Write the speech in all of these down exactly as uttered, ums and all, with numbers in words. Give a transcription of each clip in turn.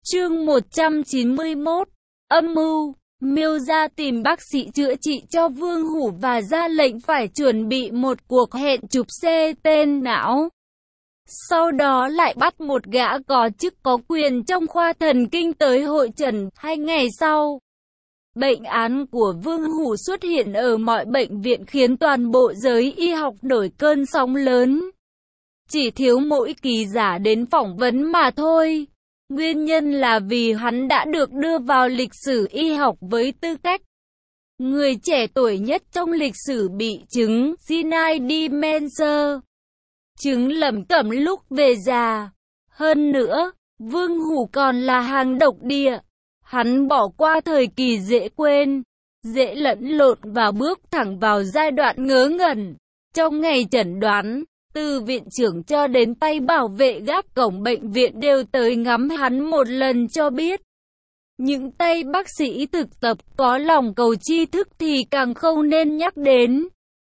Chương một trăm chín mươi mốt. Âm mưu. Miêu gia tìm bác sĩ chữa trị cho Vương Hủ và ra lệnh phải chuẩn bị một cuộc hẹn chụp xê tê não. Sau đó lại bắt một gã có chức có quyền trong khoa thần kinh tới hội trần. Hai ngày sau, bệnh án của Vương Hủ xuất hiện ở mọi bệnh viện khiến toàn bộ giới y học nổi cơn sóng lớn. Chỉ thiếu mỗi ký giả đến phỏng vấn mà thôi. Nguyên nhân là vì hắn đã được đưa vào lịch sử y học với tư cách người trẻ tuổi nhất trong lịch sử bị chứng senile dementia, chứng lẩm cẩm lúc về già. Hơn nữa, Vương Hủ còn là hàng độc địa. Hắn bỏ qua thời kỳ dễ quên, dễ lẫn lộn và bước thẳng vào giai đoạn ngớ ngẩn. Trong ngày chẩn đoán, từ viện trưởng cho đến tay bảo vệ gác cổng bệnh viện đều tới ngắm hắn một lần cho biết. Những tay bác sĩ thực tập có lòng cầu tri thức thì càng không nên nhắc đến.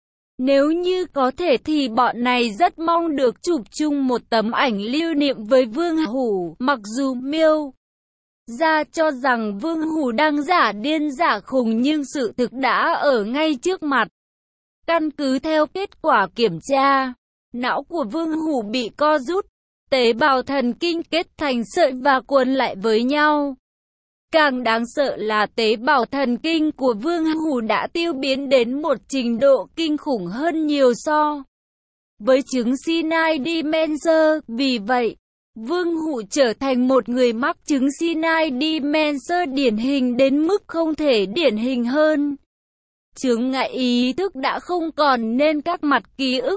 Nếu như có thể thì bọn này rất mong được chụp chung một tấm ảnh lưu niệm với Vương Hủ. Mặc dù Miêu gia cho rằng Vương Hủ đang giả điên giả khùng nhưng sự thực đã ở ngay trước mặt. Căn cứ theo kết quả kiểm tra, não của Vương Hủ bị co rút, tế bào thần kinh kết thành sợi và cuốn lại với nhau. Càng đáng sợ là tế bào thần kinh của Vương Hủ đã tiêu biến đến một trình độ kinh khủng hơn nhiều so với chứng senile dementia. Vì vậy, Vương Hủ trở thành một người mắc chứng senile dementia điển hình đến mức không thể điển hình hơn. Chướng ngại ý thức đã không còn nên các mặt ký ức,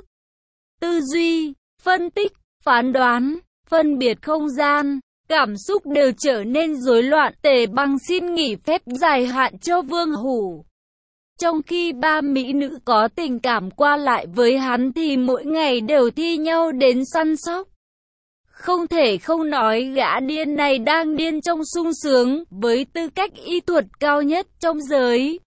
tư duy, phân tích, phán đoán, phân biệt không gian, cảm xúc đều trở nên rối loạn. Tề Băng xin nghỉ phép dài hạn cho Vương Hủ. Trong khi ba mỹ nữ có tình cảm qua lại với hắn thì mỗi ngày đều thi nhau đến săn sóc. Không thể không nói gã điên này đang điên trong sung sướng. Với tư cách y thuật cao nhất trong giới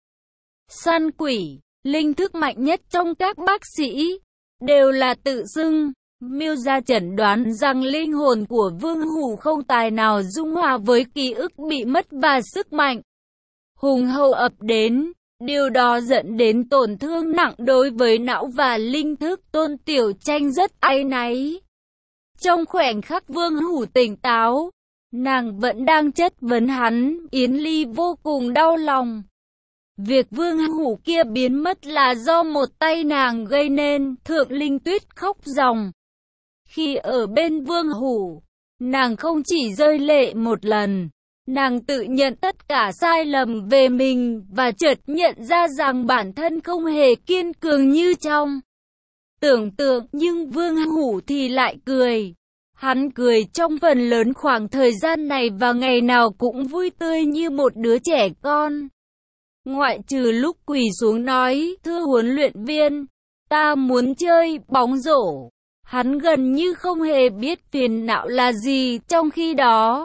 săn quỷ, linh thức mạnh nhất trong các bác sĩ đều là tự xưng. Miêu gia chẩn đoán rằng linh hồn của Vương Hủ không tài nào dung hòa với ký ức bị mất và sức mạnh hùng hậu ập đến. Điều đó dẫn đến tổn thương nặng đối với não và linh thức. Tôn Tiểu Tranh rất áy náy. Trong khoảnh khắc Vương Hủ tỉnh táo, nàng vẫn đang chất vấn hắn. Yến Ly vô cùng đau lòng. Việc Vương Hủ kia biến mất là do một tay nàng gây nên. Thượng Linh Tuyết khóc ròng. Khi ở bên Vương Hủ, nàng không chỉ rơi lệ một lần, nàng tự nhận tất cả sai lầm về mình và chợt nhận ra rằng bản thân không hề kiên cường như trong tưởng tượng. Nhưng Vương Hủ thì lại cười. Hắn cười trong phần lớn khoảng thời gian này và ngày nào cũng vui tươi như một đứa trẻ con. Ngoại trừ lúc quỳ xuống nói, thưa huấn luyện viên, ta muốn chơi bóng rổ. Hắn gần như không hề biết phiền não là gì. Trong khi đó,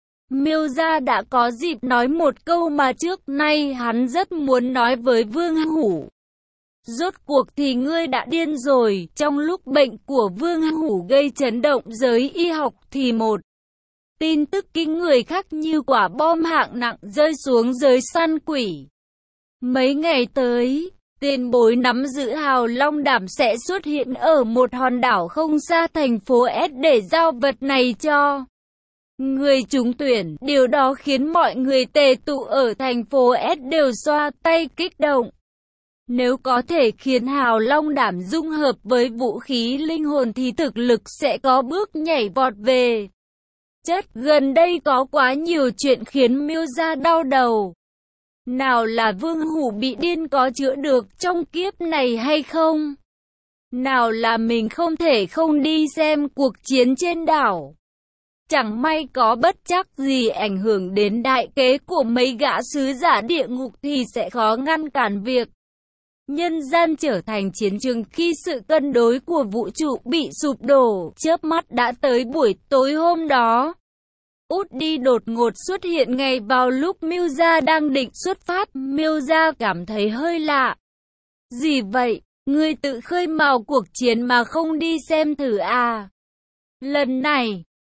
Miêu gia đã có dịp nói một câu mà trước nay hắn rất muốn nói với Vương Hủ. Rốt cuộc thì ngươi đã điên rồi. Trong lúc bệnh của Vương Hủ gây chấn động giới y học thì một tin tức kinh người khác như quả bom hạng nặng rơi xuống giới săn quỷ. Mấy ngày tới, tiền bối nắm giữ Hào Long Đảm sẽ xuất hiện ở một hòn đảo không xa thành phố S để giao vật này cho người trúng tuyển. Điều đó khiến mọi người tề tụ ở thành phố S đều xoa tay kích động. Nếu có thể khiến Hào Long Đảm dung hợp với vũ khí linh hồn thì thực lực sẽ có bước nhảy vọt về chất. Gần đây có quá nhiều chuyện khiến Miêu gia đau đầu. Nào là Vương Hủ bị điên có chữa được trong kiếp này hay không? Nào là mình không thể không đi xem cuộc chiến trên đảo. Chẳng may có bất chắc gì ảnh hưởng đến đại kế của mấy gã sứ giả địa ngục thì sẽ khó ngăn cản việc nhân gian trở thành chiến trường khi sự cân đối của vũ trụ bị sụp đổ. Chớp mắt đã tới buổi tối hôm đó. Út đi đột ngột xuất hiện ngay vào lúc Miêu gia đang định xuất phát. Miêu gia cảm thấy hơi lạ. Gì vậy? Ngươi tự khơi mào cuộc chiến mà không đi xem thử à? Lần này,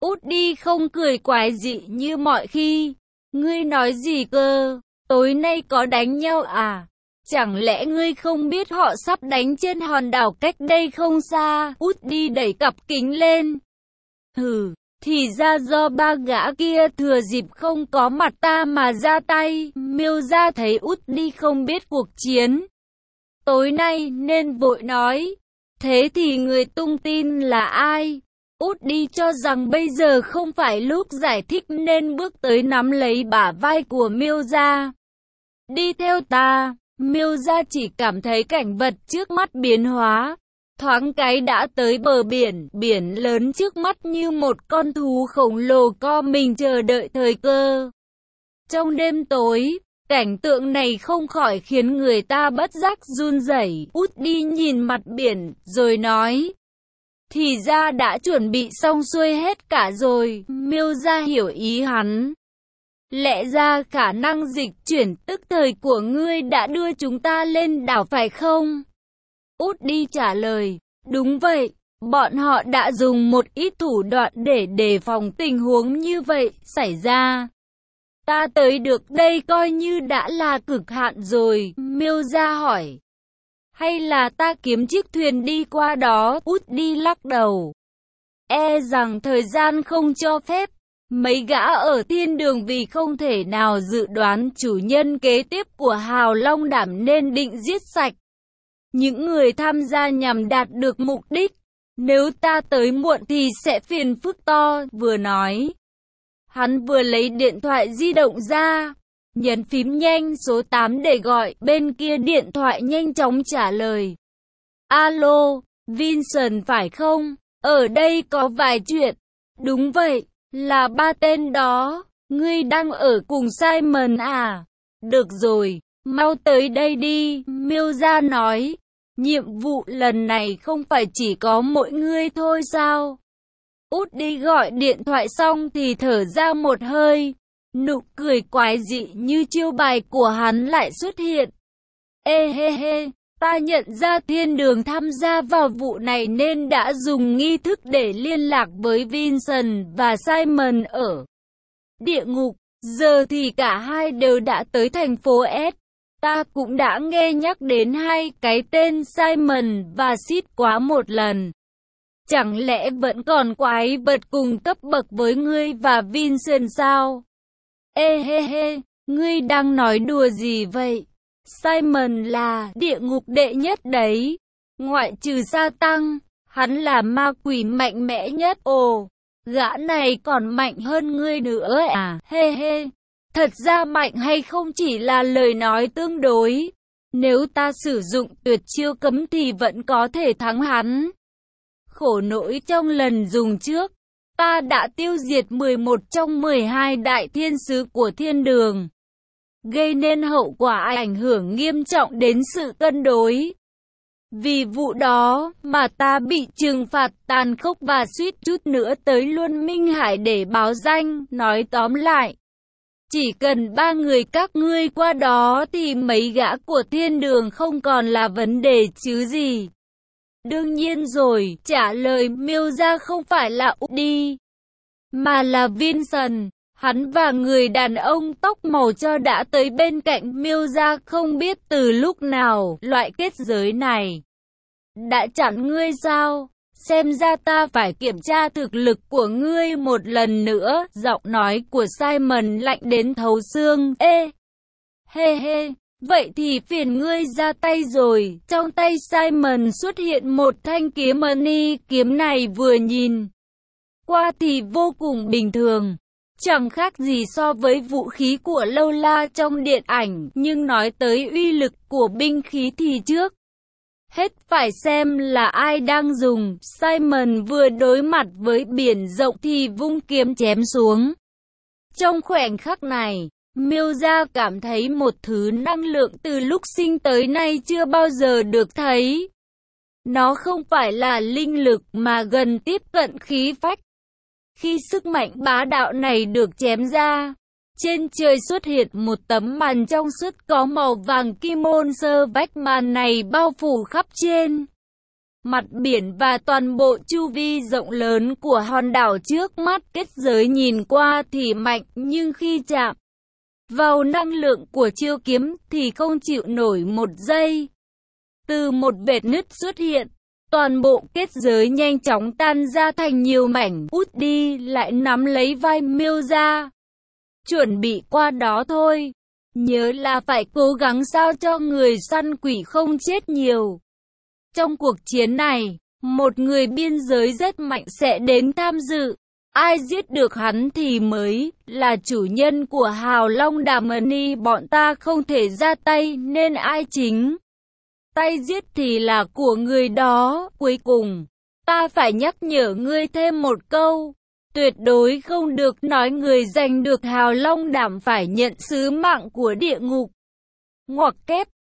Út đi không cười quái dị như mọi khi. Ngươi nói gì cơ? Tối nay có đánh nhau à? Chẳng lẽ ngươi không biết họ sắp đánh trên hòn đảo cách đây không xa? Út đi đẩy cặp kính lên. Hừ, thì ra do ba gã kia thừa dịp không có mặt ta mà ra tay. Miêu gia thấy Út đi không biết cuộc chiến tối nay nên vội nói. Thế thì người tung tin là ai? Út đi cho rằng bây giờ không phải lúc giải thích nên bước tới nắm lấy bả vai của Miêu gia. Đi theo ta. Miêu gia chỉ cảm thấy cảnh vật trước mắt biến hóa. Thoáng cái đã tới bờ biển, biển lớn trước mắt như một con thú khổng lồ co mình chờ đợi thời cơ. Trong đêm tối, cảnh tượng này không khỏi khiến người ta bất giác run rẩy. Út đi nhìn mặt biển, rồi nói. Thì ra đã chuẩn bị xong xuôi hết cả rồi. Miêu gia hiểu ý hắn. Lẽ ra khả năng dịch chuyển tức thời của ngươi đã đưa chúng ta lên đảo phải không? Út đi trả lời. Đúng vậy, bọn họ đã dùng một ít thủ đoạn để đề phòng tình huống như vậy xảy ra. Ta tới được đây coi như đã là cực hạn rồi. Miêu gia hỏi. Hay là ta kiếm chiếc thuyền đi qua đó? Út đi lắc đầu. E rằng thời gian không cho phép. Mấy gã ở thiên đường vì không thể nào dự đoán chủ nhân kế tiếp của Hào Long Đảm nên định giết sạch những người tham gia nhằm đạt được mục đích. Nếu ta tới muộn thì sẽ phiền phức to. Vừa nói, hắn vừa lấy điện thoại di động ra, nhấn phím nhanh số tám để gọi. Bên kia điện thoại nhanh chóng trả lời. Alo, Vincent phải không? Ở đây có vài chuyện. Đúng vậy, là ba tên đó. Ngươi đang ở cùng Simon à? Được rồi, mau tới đây đi. Miêu gia nói. Nhiệm vụ lần này không phải chỉ có mỗi ngươi thôi sao? Út đi gọi điện thoại xong thì thở ra một hơi. Nụ cười quái dị như chiêu bài của hắn lại xuất hiện. Ê hê hê, ta nhận ra thiên đường tham gia vào vụ này nên đã dùng nghi thức để liên lạc với Vincent và Simon ở địa ngục. Giờ thì cả hai đều đã tới thành phố S. Ta cũng đã nghe nhắc đến hai cái tên Simon và Sid quá một lần. Chẳng lẽ vẫn còn quái vật cùng cấp bậc với ngươi và Vincent sao? Ê hê hê, ngươi đang nói đùa gì vậy? Simon là địa ngục đệ nhất đấy. Ngoại trừ sa tăng, hắn là ma quỷ mạnh mẽ nhất. Ồ, gã này còn mạnh hơn ngươi nữa à? Hê hê. Thật ra mạnh hay không chỉ là lời nói tương đối. Nếu ta sử dụng tuyệt chiêu cấm thì vẫn có thể thắng hắn. Khổ nỗi trong lần dùng trước, ta đã tiêu diệt mười một trong mười hai đại thiên sứ của thiên đường, gây nên hậu quả ảnh hưởng nghiêm trọng đến sự cân đối. Vì vụ đó mà ta bị trừng phạt tàn khốc và suýt chút nữa tới luôn Minh Hải để báo danh. Nói tóm lại, chỉ cần ba người các ngươi qua đó thì mấy gã của thiên đường không còn là vấn đề chứ gì. Đương nhiên rồi, trả lời Miêu gia không phải là Út đi, mà là Vincent. Hắn và người đàn ông tóc màu cho đã tới bên cạnh Miêu gia. Không biết từ lúc nào loại kết giới này đã chặn ngươi sao? Xem ra ta phải kiểm tra thực lực của ngươi một lần nữa. Giọng nói của Simon lạnh đến thấu xương. Ê, hê hê, vậy thì phiền ngươi ra tay rồi. Trong tay Simon xuất hiện một thanh kiếm mani. Kiếm này vừa nhìn qua thì vô cùng bình thường, chẳng khác gì so với vũ khí của Lâu La trong điện ảnh. Nhưng nói tới uy lực của binh khí thì trước hết phải xem là ai đang dùng. Simon vừa đối mặt với biển rộng thì vung kiếm chém xuống. Trong khoảnh khắc này, Miêu gia cảm thấy một thứ năng lượng từ lúc sinh tới nay chưa bao giờ được thấy. Nó không phải là linh lực mà gần tiếp cận khí phách. Khi sức mạnh bá đạo này được chém ra, trên trời xuất hiện một tấm màn trong suốt có màu vàng kim môn sơ. Vách màn này bao phủ khắp trên Mặt biển và toàn bộ chu vi rộng lớn của hòn đảo trước mắt kết giới nhìn qua thì mạnh, nhưng khi chạm vào năng lượng của chiêu kiếm thì không chịu nổi một giây. Từ một vệt nứt xuất hiện, toàn bộ kết giới nhanh chóng tan ra thành nhiều mảnh. Út đi lại nắm lấy vai Milza. Chuẩn bị qua đó thôi. Nhớ là phải cố gắng sao cho người săn quỷ không chết nhiều. Trong cuộc chiến này, một người biên giới rất mạnh sẽ đến tham dự. Ai giết được hắn thì mới là chủ nhân của Hào Long Đàm Money. Bọn ta không thể ra tay nên ai chính tay giết thì là của người đó. Cuối cùng, ta phải nhắc nhở ngươi thêm một câu. Tuyệt đối không được nói người giành được Hào Long Đàm phải nhận sứ mạng của địa ngục. Ngoặc kép.